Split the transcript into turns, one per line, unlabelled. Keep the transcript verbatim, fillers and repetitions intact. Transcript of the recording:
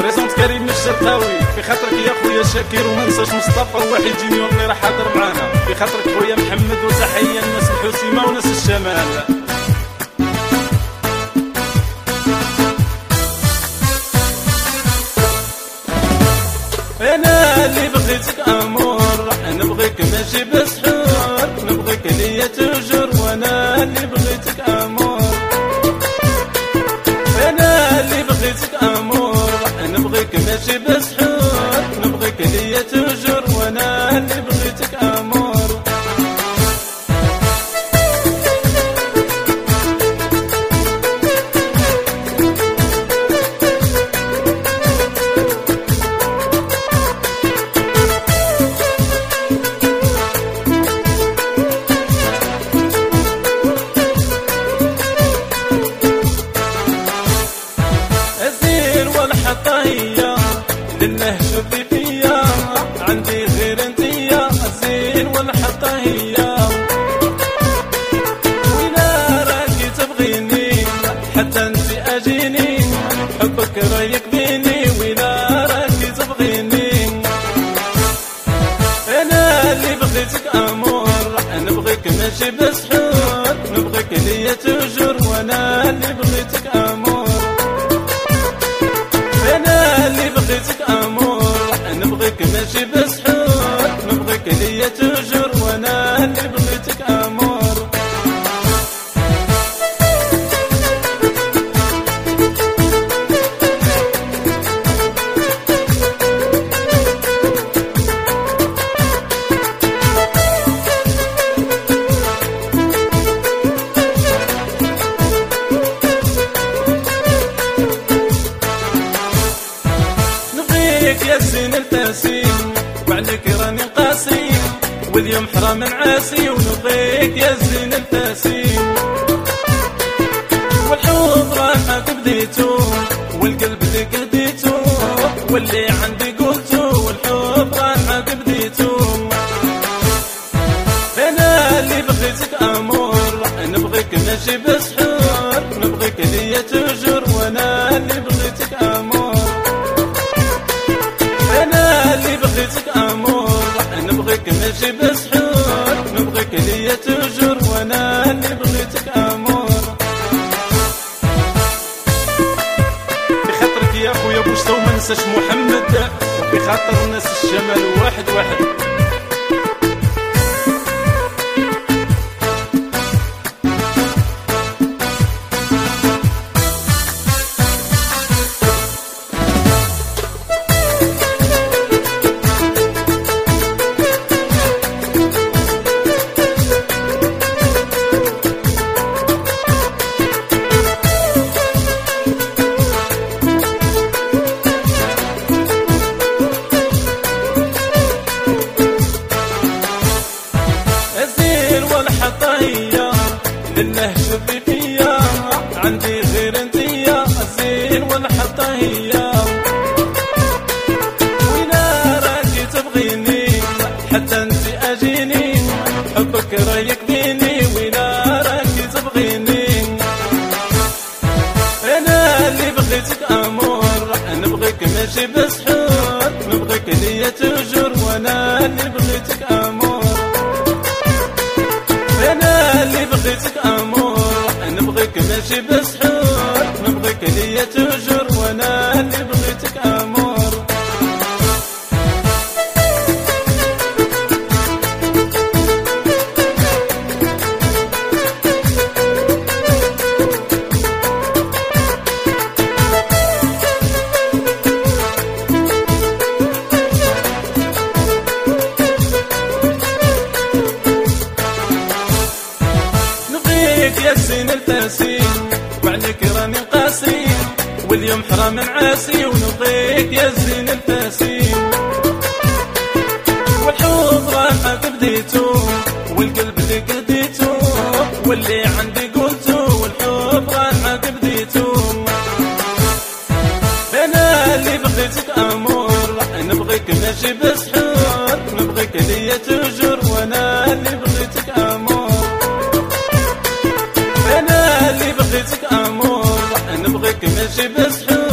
بريزونت كريم الشرقاوي، في خاطرك يا خويا شاكر وما ننساش مصطفى وواحد جينيور اللي راه حاضر معانا، في خاطرك خويا محمد وتحيه الناس الحسيمه وناس الشمال. انا اللي بغيتك امور، نبغيك ماشي بسحور، نبغيك ليا تجر، وانا اللي بغيتك امور. انا اللي بغيتك امور، نبغيك ماشي بسحور، نبغيك ليا تجر، وانا اللي بغيتك امور. والحطايا لله شوفي فيا، عندي غير انتيا الزين والحطايا. وإلا راكي تبغيني حتى انتي اجيني، حبك رايك بيني، وإلا راكي تبغيني. انا اللي بغيتك امور، نبغيك ماشي بسحور، نبغيك ليا تجر، وانا اللي بغيتك امور. انا اللي بغيتك امور، نبغيك ماشي بسحور، نبغيك ليا تجر، وانا اللي بغيتك امور. يا زين التاسيم وعليك راني قاسي، واليوم حرام نعاسي، ونبغيك يا زين التاسيم. والحب راحك بديتو، والقلب ليك هديتو، واللي عندي قلتو، والحب راحك بديتو. انا اللي بغيتك امور، نبغيك ماشي بسحور، نبغيك ليا تجر، وانا اللي بغيتك امور. انا اللي بغيتك امور، نبغيك ماشي بسحور، نبغيك ليا تجر، وانا اللي بغيتك امور. بخاطرك يا خويا بوشتا وما ننساش محمد، وبخاطر الناس الشمال واحد واحد. لله شوفي فيا، عندي غير انتيا الزين والحطايا. وإلا راكي تبغيني حتى انتي اجيني، حبك رايك بيني، وإلا راكي تبغيني. انا اللي بغيتك امور، نبغيك ماشي بسحور، نبغيك ليا تجر، وانا اللي بغيتك امور. انا اللي بغيتك امور، نبغيك ماشي بسحور، نبغيك ليا تجر، وانا اللي بغيتك امور. يا زين التاسيم وعليك راني قاسي، واليوم حرام نعاسي، ونبغيك يا زين التاسيم. والحب راحك بديتو، والقلب ليك هديتو، واللي عندي قلتو، والحب راحك بديتو. انا اللي بغيتك امور، نبغيك ماشي بسحور، نبغيك ليا تجر، وانا اللي بغيتك امور. انا اللي بغيتك امور، نبغيك ماشي بسحور.